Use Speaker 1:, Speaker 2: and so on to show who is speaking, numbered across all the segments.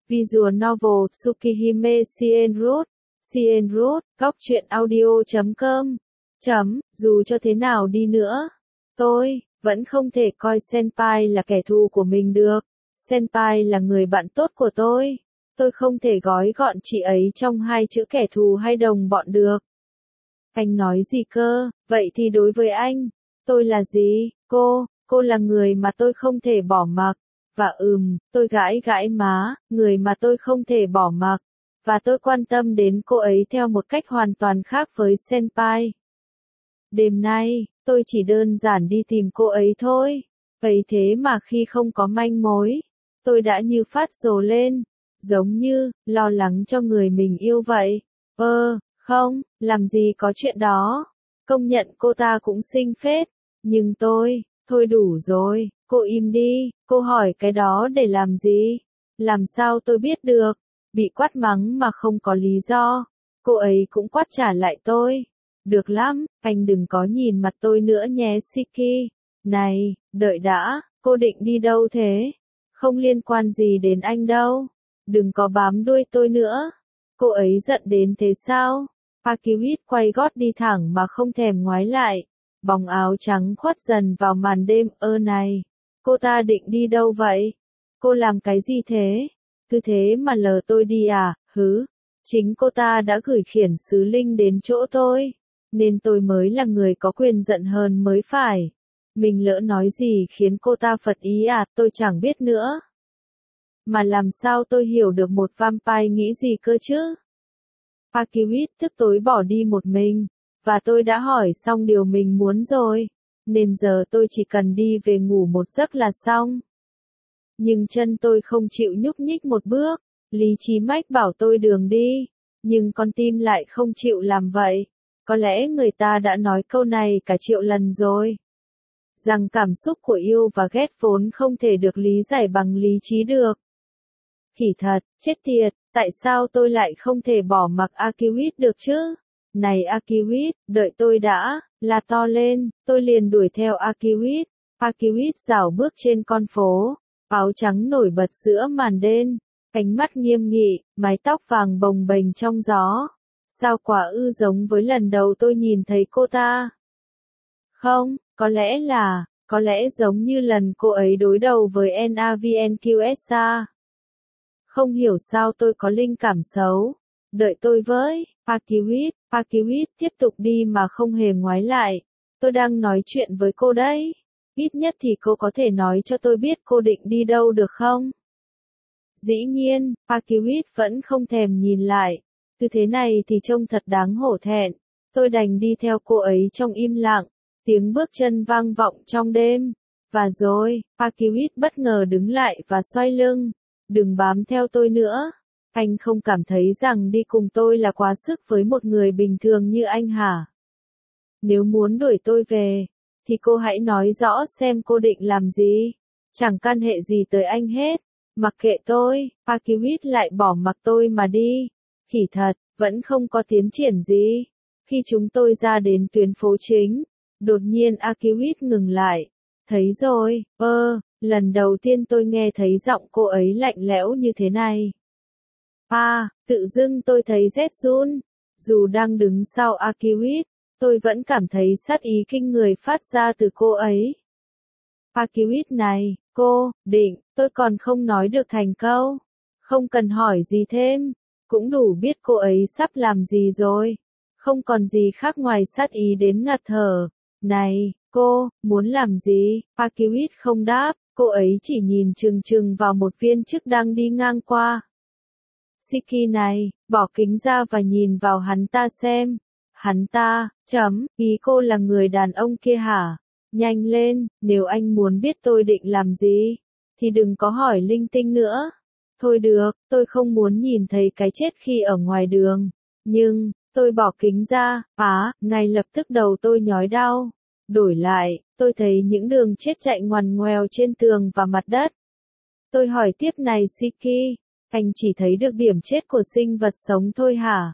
Speaker 1: Visual novel Tsukihime Shienroot. Shienroot, góc truyện audio.com. Dù cho thế nào đi nữa, tôi vẫn không thể coi Senpai là kẻ thù của mình được. Senpai là người bạn tốt của tôi. Tôi không thể gói gọn chị ấy trong hai chữ kẻ thù hay đồng bọn được. Anh nói gì cơ? Vậy thì đối với anh, tôi là gì? Cô là người mà tôi không thể bỏ mặc. Và tôi gãi gãi má, người mà tôi không thể bỏ mặc. Và tôi quan tâm đến cô ấy theo một cách hoàn toàn khác với Senpai. Đêm nay, tôi chỉ đơn giản đi tìm cô ấy thôi. Ấy thế mà khi không có manh mối, tôi đã như phát rồ lên, giống như lo lắng cho người mình yêu vậy. Không, làm gì có chuyện đó. Công nhận cô ta cũng xinh phết, nhưng thôi đủ rồi, cô im đi, cô hỏi cái đó để làm gì? Làm sao tôi biết được? Bị quát mắng mà không có lý do. Cô ấy cũng quát trả lại tôi. Được lắm, anh đừng có nhìn mặt tôi nữa nhé Shiki. Này, đợi đã, cô định đi đâu thế? Không liên quan gì đến anh đâu. Đừng có bám đuôi tôi nữa. Cô ấy giận đến thế sao? Akiwit quay gót đi thẳng mà không thèm ngoái lại. Bóng áo trắng khuất dần vào màn đêm. Này, cô ta định đi đâu vậy? Cô làm cái gì thế? Cứ thế mà lờ tôi đi à? Chính cô ta đã gửi khiển sứ linh đến chỗ tôi, nên tôi mới là người có quyền giận hơn mới phải. Mình lỡ nói gì khiến cô ta phật ý à? Tôi chẳng biết nữa. Mà làm sao tôi hiểu được một vampire nghĩ gì cơ chứ? Akiwit tức tối bỏ đi một mình, và tôi đã hỏi xong điều mình muốn rồi, nên giờ tôi chỉ cần đi về ngủ một giấc là xong. Nhưng chân tôi không chịu nhúc nhích một bước, lý trí mách bảo tôi đường đi, nhưng con tim lại không chịu làm vậy. Có lẽ người ta đã nói câu này cả triệu lần rồi. Rằng cảm xúc của yêu và ghét vốn không thể được lý giải bằng lý trí được. Khỉ thật, chết tiệt, tại sao tôi lại không thể bỏ mặc Akiwit được chứ? Này Akiwit, đợi tôi đã, la to lên, tôi liền đuổi theo Akiwit. Akiwit rảo bước trên con phố, áo trắng nổi bật giữa màn đêm, ánh mắt nghiêm nghị, mái tóc vàng bồng bềnh trong gió. Sao quả giống với lần đầu tôi nhìn thấy cô ta? Không, có lẽ giống như lần cô ấy đối đầu với NAVNQSA. Không hiểu sao tôi có linh cảm xấu. Đợi tôi với, Akiwit tiếp tục đi mà không hề ngoái lại. Tôi đang nói chuyện với cô đấy. Ít nhất thì cô có thể nói cho tôi biết cô định đi đâu được không? Dĩ nhiên, Akiwit vẫn không thèm nhìn lại. Cứ thế này thì trông thật đáng hổ thẹn. Tôi đành đi theo cô ấy trong im lặng. Tiếng bước chân vang vọng trong đêm. Và rồi, Akiwit bất ngờ đứng lại và xoay lưng. Đừng bám theo tôi nữa. Anh không cảm thấy rằng đi cùng tôi là quá sức với một người bình thường như anh hả? Nếu muốn đuổi tôi về, thì cô hãy nói rõ xem cô định làm gì. Chẳng can hệ gì tới anh hết. Mặc kệ tôi, Akiwit lại bỏ mặc tôi mà đi. Khỉ thật, vẫn không có tiến triển gì. Khi chúng tôi ra đến tuyến phố chính, đột nhiên Akiwit ngừng lại. Thấy rồi, lần đầu tiên tôi nghe thấy giọng cô ấy lạnh lẽo như thế này. Tự dưng tôi thấy rét run. Dù đang đứng sau Akiwit, tôi vẫn cảm thấy sát ý kinh người phát ra từ cô ấy. Akiwit này, cô, tôi còn không nói được thành câu. Không cần hỏi gì thêm, cũng đủ biết cô ấy sắp làm gì rồi. Không còn gì khác ngoài sát ý đến ngạt thở. Này, cô, muốn làm gì? Akiwit không đáp, cô ấy chỉ nhìn chừng chừng vào một viên chức đang đi ngang qua. Shiki này, bỏ kính ra và nhìn vào hắn ta xem. Hắn ta, ý cô là người đàn ông kia hả? Nhanh lên, nếu anh muốn biết tôi định làm gì, thì đừng có hỏi linh tinh nữa. Thôi được, tôi không muốn nhìn thấy cái chết khi ở ngoài đường. Nhưng, tôi bỏ kính ra, ngay lập tức đầu tôi nhói đau. Đổi lại, tôi thấy những đường chết chạy ngoằn ngoèo trên tường và mặt đất. Tôi hỏi tiếp này Shiki, anh chỉ thấy được điểm chết của sinh vật sống thôi hả?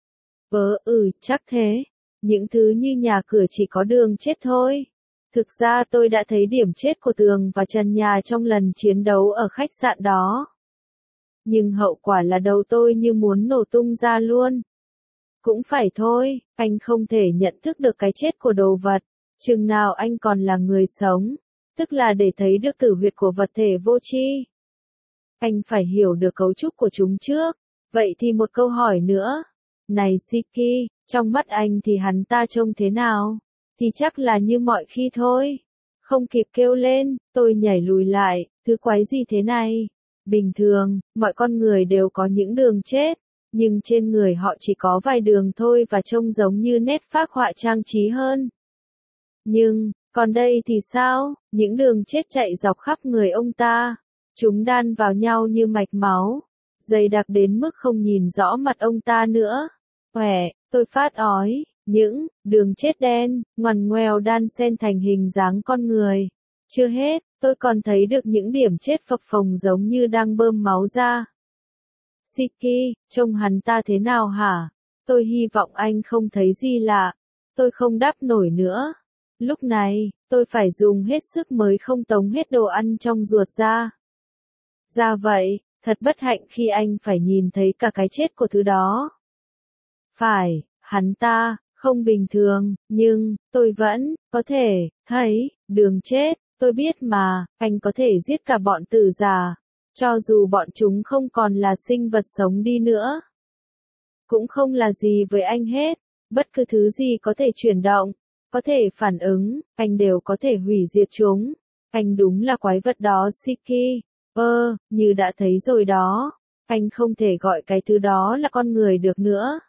Speaker 1: Chắc thế. Những thứ như nhà cửa chỉ có đường chết thôi. Thực ra tôi đã thấy điểm chết của tường và trần nhà trong lần chiến đấu ở khách sạn đó. nhưng hậu quả là đầu tôi như muốn nổ tung ra luôn. Cũng phải thôi, anh không thể nhận thức được cái chết của đồ vật, chừng nào anh còn là người sống, tức là để thấy được tử huyệt của vật thể vô tri. Anh phải hiểu được cấu trúc của chúng trước. Vậy thì một câu hỏi nữa. Này Siki, trong mắt anh thì hắn ta trông thế nào? Thì chắc là như mọi khi thôi. Không kịp kêu lên, tôi nhảy lùi lại, thứ quái gì thế này? Bình thường, mọi con người đều có những đường chết, nhưng trên người họ chỉ có vài đường thôi và trông giống như nét phác họa trang trí hơn. Nhưng, còn đây thì sao? Những đường chết chạy dọc khắp người ông ta. Chúng đan vào nhau như mạch máu, dày đặc đến mức không nhìn rõ mặt ông ta nữa. Tôi phát ói, những đường chết đen, ngoằn ngoèo đan xen thành hình dáng con người. Chưa hết, tôi còn thấy được những điểm chết phập phồng giống như đang bơm máu ra. Siki, trông hắn ta thế nào hả? Tôi hy vọng anh không thấy gì lạ. Tôi không đáp nổi nữa. Lúc này, tôi phải dùng hết sức mới không tống hết đồ ăn trong ruột ra. Ra vậy, thật bất hạnh khi anh phải nhìn thấy cả cái chết của thứ đó. Phải, hắn ta, không bình thường, nhưng, tôi vẫn, có thể, thấy, đường chết, tôi biết mà, anh có thể giết cả bọn tử già, cho dù bọn chúng không còn là sinh vật sống đi nữa. Cũng không là gì với anh hết, bất cứ thứ gì có thể chuyển động, có thể phản ứng, anh đều có thể hủy diệt chúng. Anh đúng là quái vật đó Siki. Như đã thấy rồi đó, anh không thể gọi cái thứ đó là con người được nữa.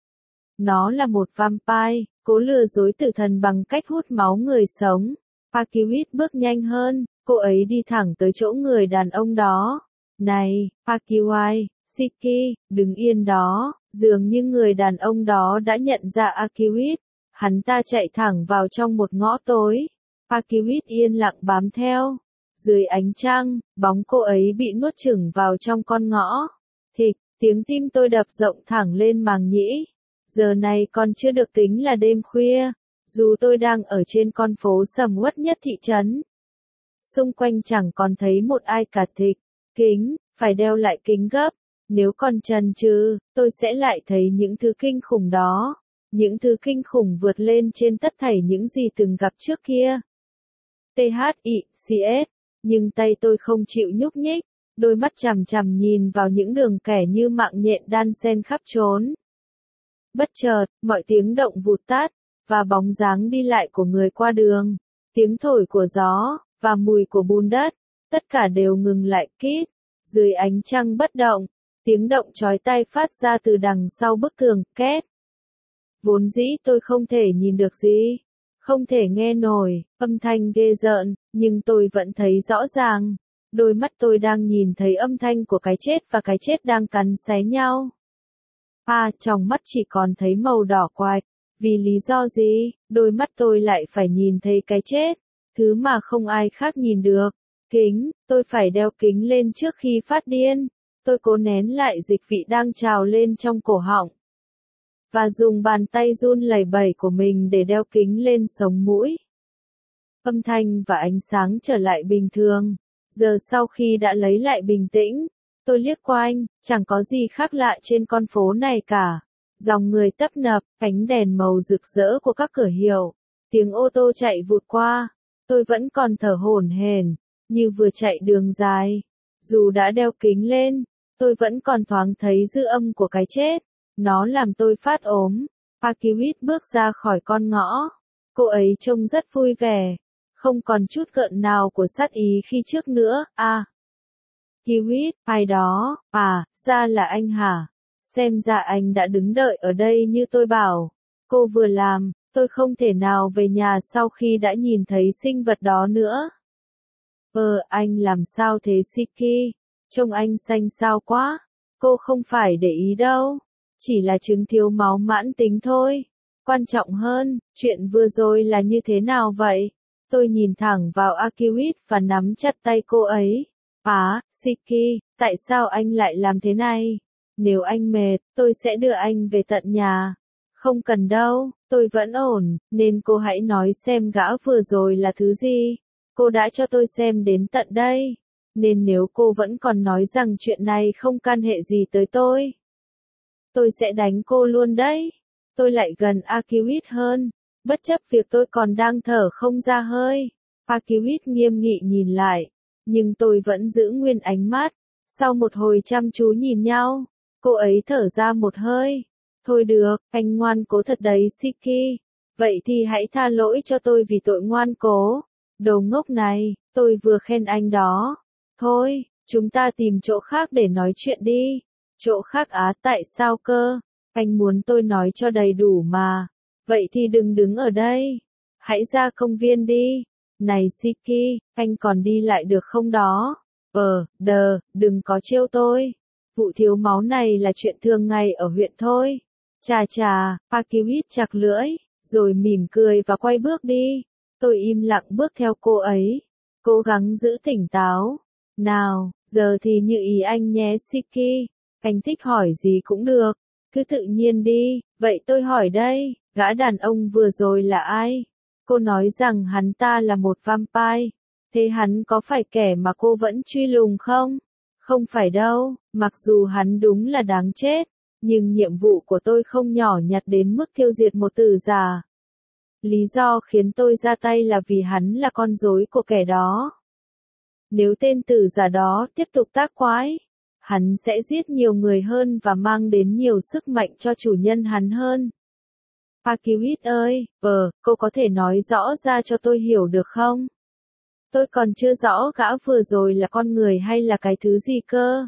Speaker 1: Nó là một vampire, cố lừa dối tử thần bằng cách hút máu người sống. Akiwit bước nhanh hơn, cô ấy đi thẳng tới chỗ người đàn ông đó. Này, Akiwai, Siki, đứng yên đó, dường như người đàn ông đó đã nhận ra Akiwit. Hắn ta chạy thẳng vào trong một ngõ tối. Akiwit yên lặng bám theo. Dưới ánh trăng, bóng cô ấy bị nuốt chửng vào trong con ngõ. Thịch, tiếng tim tôi đập rộng thẳng lên màng nhĩ. Giờ này còn chưa được tính là đêm khuya, dù tôi đang ở trên con phố sầm uất nhất thị trấn. Xung quanh chẳng còn thấy một ai cả thịch. Kính, phải đeo lại kính gấp. Nếu còn chần chừ, tôi sẽ lại thấy những thứ kinh khủng đó. Những thứ kinh khủng vượt lên trên tất thảy những gì từng gặp trước kia. THICS. Nhưng tay tôi không chịu nhúc nhích, đôi mắt chằm chằm nhìn vào những đường kẻ như mạng nhện đan xen khắp trốn. Bất chợt, mọi tiếng động vụt tắt, và bóng dáng đi lại của người qua đường, tiếng thổi của gió, và mùi của bùn đất, tất cả đều ngừng lại kít. Dưới ánh trăng bất động, tiếng động chói tai phát ra từ đằng sau bức tường, két. Vốn dĩ tôi không thể nhìn được gì, không thể nghe nổi, âm thanh ghê rợn, nhưng tôi vẫn thấy rõ ràng. Đôi mắt tôi đang nhìn thấy âm thanh của cái chết và cái chết đang cắn xé nhau. Trong mắt chỉ còn thấy màu đỏ quạch. Vì lý do gì, đôi mắt tôi lại phải nhìn thấy cái chết, thứ mà không ai khác nhìn được. Kính, tôi phải đeo kính lên trước khi phát điên. Tôi cố nén lại dịch vị đang trào lên trong cổ họng. Và dùng bàn tay run lẩy bẩy của mình để đeo kính lên sống mũi. Âm thanh và ánh sáng trở lại bình thường. Giờ sau khi đã lấy lại bình tĩnh, tôi liếc quanh, chẳng có gì khác lạ trên con phố này cả. Dòng người tấp nập, ánh đèn màu rực rỡ của các cửa hiệu, tiếng ô tô chạy vụt qua. Tôi vẫn còn thở hổn hển, như vừa chạy đường dài. Dù đã đeo kính lên, tôi vẫn còn thoáng thấy dư âm của cái chết. Nó làm tôi phát ốm. Akiwit bước ra khỏi con ngõ. Cô ấy trông rất vui vẻ, không còn chút gợn nào của sát ý khi trước nữa. Kiwit, ai đó, ra là anh hả? Xem ra anh đã đứng đợi ở đây như tôi bảo. Cô vừa làm, tôi không thể nào về nhà sau khi đã nhìn thấy sinh vật đó nữa. Anh làm sao thế Siki? Trông anh xanh xao quá. Cô không phải để ý đâu. Chỉ là chứng thiếu máu mãn tính thôi. Quan trọng hơn, chuyện vừa rồi là như thế nào vậy? Tôi nhìn thẳng vào Akiwit và nắm chặt tay cô ấy. Siki, tại sao anh lại làm thế này? Nếu anh mệt, tôi sẽ đưa anh về tận nhà. Không cần đâu, tôi vẫn ổn, nên cô hãy nói xem gã vừa rồi là thứ gì. Cô đã cho tôi xem đến tận đây. nên nếu cô vẫn còn nói rằng chuyện này không can hệ gì tới tôi sẽ đánh cô luôn đấy. Tôi lại gần Akiwit hơn, bất chấp việc tôi còn đang thở không ra hơi. Akiwit nghiêm nghị nhìn lại, nhưng tôi vẫn giữ nguyên ánh mắt. Sau một hồi chăm chú nhìn nhau, cô ấy thở ra một hơi. Thôi được, anh ngoan cố thật đấy Siki. Vậy thì hãy tha lỗi cho tôi vì tội ngoan cố. Đồ ngốc này, tôi vừa khen anh đó. Thôi, chúng ta tìm chỗ khác để nói chuyện đi. Chỗ khác á, tại sao cơ? Anh muốn tôi nói cho đầy đủ mà. Vậy thì đừng đứng ở đây. Hãy ra công viên đi. Này Siki, anh còn đi lại được không đó? Đừng có trêu tôi. Vụ thiếu máu này là chuyện thường ngày ở huyện thôi. Chà chà, Akiwit chặt lưỡi, rồi mỉm cười và quay bước đi. Tôi im lặng bước theo cô ấy, cố gắng giữ tỉnh táo. Nào, giờ thì như ý anh nhé Siki. Anh thích hỏi gì cũng được, cứ tự nhiên đi. Vậy tôi hỏi đây, gã đàn ông vừa rồi là ai? Cô nói rằng hắn ta là một vampire. Thế hắn có phải kẻ mà cô vẫn truy lùng không? Không phải đâu, mặc dù hắn đúng là đáng chết, nhưng nhiệm vụ của tôi không nhỏ nhặt đến mức tiêu diệt một tử giả. Lý do khiến tôi ra tay là vì hắn là con rối của kẻ đó. Nếu tên tử giả đó tiếp tục tác quái, hắn sẽ giết nhiều người hơn và mang đến nhiều sức mạnh cho chủ nhân hắn hơn. Akiwit ơi, cô có thể nói rõ ra cho tôi hiểu được không? Tôi còn chưa rõ gã vừa rồi là con người hay là cái thứ gì cơ.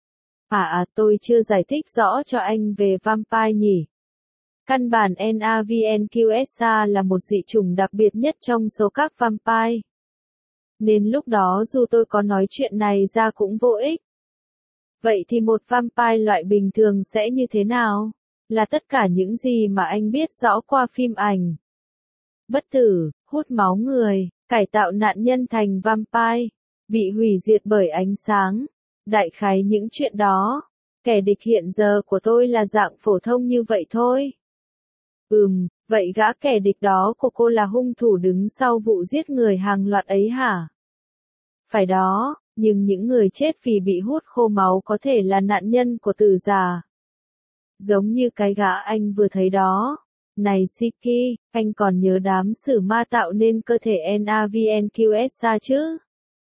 Speaker 1: Tôi chưa giải thích rõ cho anh về vampire nhỉ. Căn bản NAVNQSA là một dị chủng đặc biệt nhất trong số các vampire. Nên lúc đó dù tôi có nói chuyện này ra cũng vô ích. Vậy thì một vampire loại bình thường sẽ như thế nào? Là tất cả những gì mà anh biết rõ qua phim ảnh. Bất tử, hút máu người, cải tạo nạn nhân thành vampire, bị hủy diệt bởi ánh sáng. Đại khái những chuyện đó. Kẻ địch hiện giờ của tôi là dạng phổ thông như vậy thôi. Vậy gã kẻ địch đó của cô là hung thủ đứng sau vụ giết người hàng loạt ấy hả? Phải đó, nhưng những người chết vì bị hút khô máu có thể là nạn nhân của tử giả. Giống như cái gã anh vừa thấy đó. Này Siki, anh còn nhớ đám sử ma tạo nên cơ thể NAVNQSA chứ?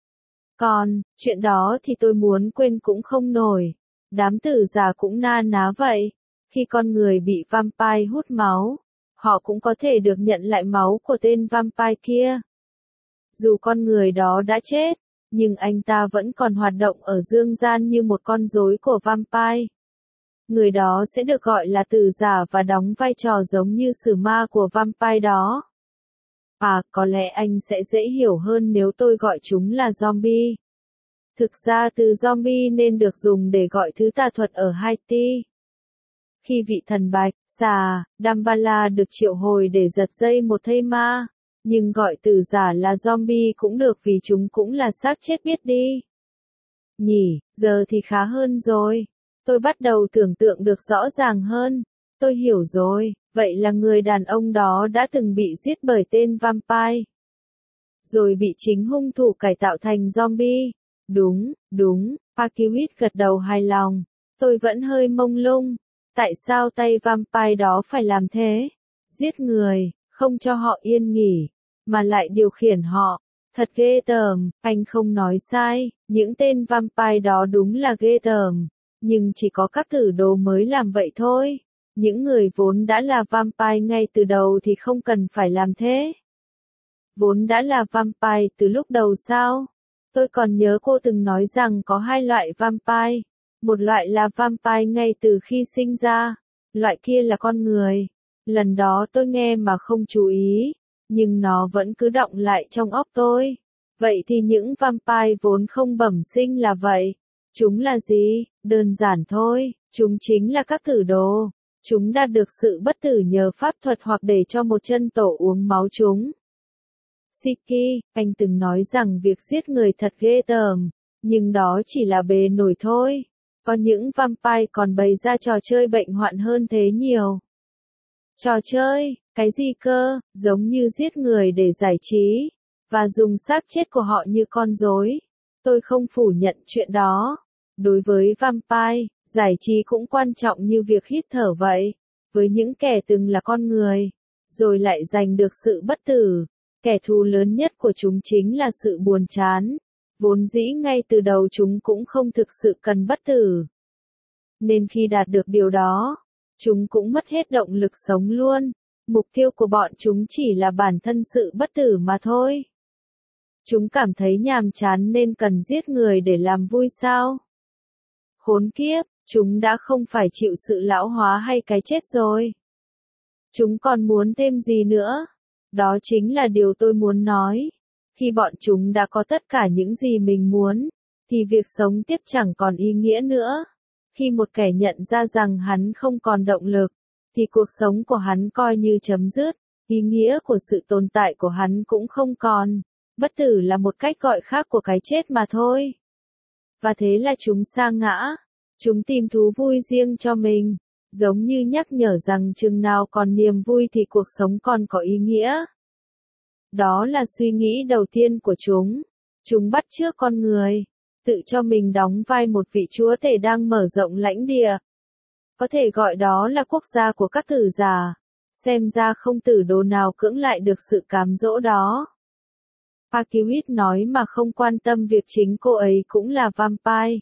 Speaker 1: Còn, chuyện đó thì tôi muốn quên cũng không nổi. Đám tử giả cũng na ná vậy. Khi con người bị vampire hút máu, họ cũng có thể được nhận lại máu của tên vampire kia. Dù con người đó đã chết, nhưng anh ta vẫn còn hoạt động ở dương gian như một con rối của vampire. Người đó sẽ được gọi là tử giả và đóng vai trò giống như sử ma của vampire đó. Có lẽ anh sẽ dễ hiểu hơn nếu tôi gọi chúng là zombie. Thực ra từ zombie nên được dùng để gọi thứ tà thuật ở Haiti. Khi vị thần bạch, xà, Damballa được triệu hồi để giật dây một thây ma, nhưng gọi tử giả là zombie cũng được vì chúng cũng là xác chết biết đi. Nhỉ, giờ thì khá hơn rồi. Tôi bắt đầu tưởng tượng được rõ ràng hơn. Tôi hiểu rồi, vậy là người đàn ông đó đã từng bị giết bởi tên vampire. Rồi bị chính hung thủ cải tạo thành zombie. Đúng, Akiwit gật đầu hài lòng. Tôi vẫn hơi mông lung. Tại sao tay vampire đó phải làm thế? Giết người, không cho họ yên nghỉ, mà lại điều khiển họ. Thật ghê tởm, anh không nói sai, những tên vampire đó đúng là ghê tởm. Nhưng chỉ có các tử đồ mới làm vậy thôi. Những người vốn đã là vampire ngay từ đầu thì không cần phải làm thế. Vốn đã là vampire từ lúc đầu sao? Tôi còn nhớ cô từng nói rằng có hai loại vampire. Một loại là vampire ngay từ khi sinh ra. Loại kia là con người. Lần đó tôi nghe mà không chú ý. Nhưng nó vẫn cứ đọng lại trong óc tôi. Vậy thì những vampire vốn không bẩm sinh là vậy. Chúng là gì? Đơn giản thôi, chúng chính là các tử đồ. Chúng đạt được sự bất tử nhờ pháp thuật hoặc để cho một chân tổ uống máu chúng. Siki, anh từng nói rằng việc giết người thật ghê tởm, nhưng đó chỉ là bề nổi thôi. Có những vampire còn bày ra trò chơi bệnh hoạn hơn thế nhiều. Trò chơi, cái gì cơ, giống như giết người để giải trí, và dùng xác chết của họ như con rối. Tôi không phủ nhận chuyện đó. Đối với vampire, giải trí cũng quan trọng như việc hít thở vậy. Với những kẻ từng là con người, rồi lại giành được sự bất tử, kẻ thù lớn nhất của chúng chính là sự buồn chán. Vốn dĩ ngay từ đầu chúng cũng không thực sự cần bất tử. Nên khi đạt được điều đó, chúng cũng mất hết động lực sống luôn. Mục tiêu của bọn chúng chỉ là bản thân sự bất tử mà thôi. Chúng cảm thấy nhàm chán nên cần giết người để làm vui sao? Khốn kiếp, chúng đã không phải chịu sự lão hóa hay cái chết rồi. Chúng còn muốn thêm gì nữa? Đó chính là điều tôi muốn nói. Khi bọn chúng đã có tất cả những gì mình muốn, thì việc sống tiếp chẳng còn ý nghĩa nữa. Khi một kẻ nhận ra rằng hắn không còn động lực, thì cuộc sống của hắn coi như chấm dứt, ý nghĩa của sự tồn tại của hắn cũng không còn. Bất tử là một cách gọi khác của cái chết mà thôi. Và thế là chúng sa ngã. Chúng tìm thú vui riêng cho mình, giống như nhắc nhở rằng chừng nào còn niềm vui thì cuộc sống còn có ý nghĩa. Đó là suy nghĩ đầu tiên của chúng. Chúng bắt chước con người, tự cho mình đóng vai một vị chúa tể đang mở rộng lãnh địa. Có thể gọi đó là quốc gia của các tử giả. Xem ra không tử đồ nào cưỡng lại được sự cám dỗ đó. Archiewicz nói mà không quan tâm việc chính cô ấy cũng là vampire.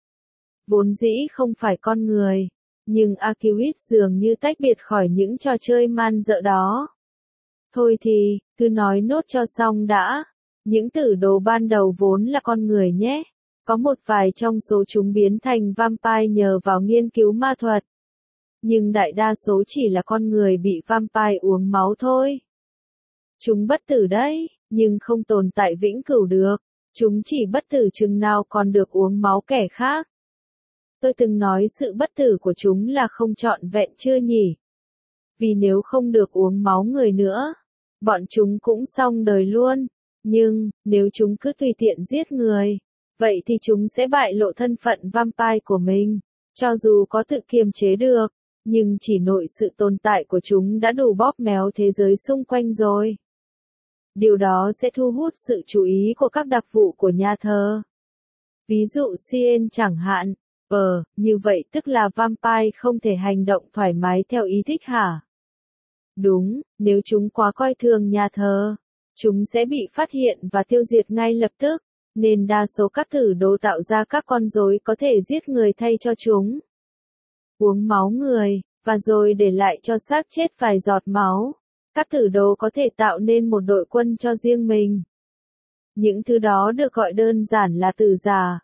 Speaker 1: Vốn dĩ không phải con người, nhưng Archiewicz dường như tách biệt khỏi những trò chơi man dợ đó. Thôi thì, cứ nói nốt cho xong đã. Những tử đồ ban đầu vốn là con người nhé. Có một vài trong số chúng biến thành vampire nhờ vào nghiên cứu ma thuật. Nhưng đại đa số chỉ là con người bị vampire uống máu thôi. Chúng bất tử đấy, nhưng không tồn tại vĩnh cửu được. Chúng chỉ bất tử chừng nào còn được uống máu kẻ khác. Tôi từng nói sự bất tử của chúng là không trọn vẹn chưa nhỉ? Vì nếu không được uống máu người nữa, bọn chúng cũng xong đời luôn. Nhưng, nếu chúng cứ tùy tiện giết người, vậy thì chúng sẽ bại lộ thân phận vampire của mình. Cho dù có tự kiềm chế được, nhưng chỉ nội sự tồn tại của chúng đã đủ bóp méo thế giới xung quanh rồi. Điều đó sẽ thu hút sự chú ý của các đặc vụ của nhà thờ. Ví dụ Cien chẳng hạn. Như vậy tức là vampire không thể hành động thoải mái theo ý thích hả? Đúng, nếu chúng quá coi thường nhà thờ, chúng sẽ bị phát hiện và tiêu diệt ngay lập tức, nên đa số các tử đồ tạo ra các con rối có thể giết người thay cho chúng. Uống máu người, và rồi để lại cho xác chết vài giọt máu. Các tử đồ có thể tạo nên một đội quân cho riêng mình. Những thứ đó được gọi đơn giản là tử giả.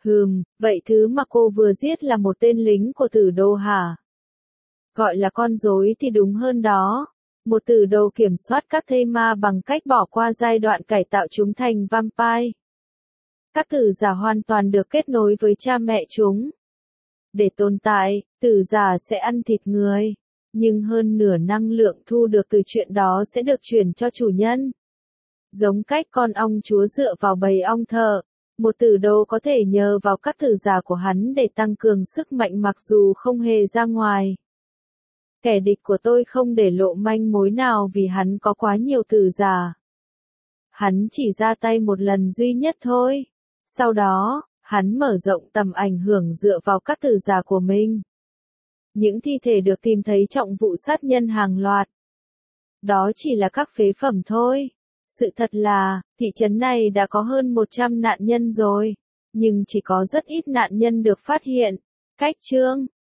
Speaker 1: Vậy thứ mà cô vừa giết là một tên lính của tử đồ hả? Gọi là con rối thì đúng hơn đó. Một tử đồ kiểm soát các thây ma bằng cách bỏ qua giai đoạn cải tạo chúng thành vampire. Các tử giả hoàn toàn được kết nối với cha mẹ chúng. Để tồn tại, tử giả sẽ ăn thịt người. Nhưng hơn nửa năng lượng thu được từ chuyện đó sẽ được chuyển cho chủ nhân. Giống cách con ong chúa dựa vào bầy ong thợ. Một tử đồ có thể nhờ vào các tử giả của hắn để tăng cường sức mạnh mặc dù không hề ra ngoài. Kẻ địch của tôi không để lộ manh mối nào vì hắn có quá nhiều tử giả. Hắn chỉ ra tay một lần duy nhất thôi. Sau đó, hắn mở rộng tầm ảnh hưởng dựa vào các tử giả của mình. Những thi thể được tìm thấy trong vụ sát nhân hàng loạt. Đó chỉ là các phế phẩm thôi. Sự thật là, thị trấn này đã có hơn 100 nạn nhân rồi, nhưng chỉ có rất ít nạn nhân được phát hiện. Cách chương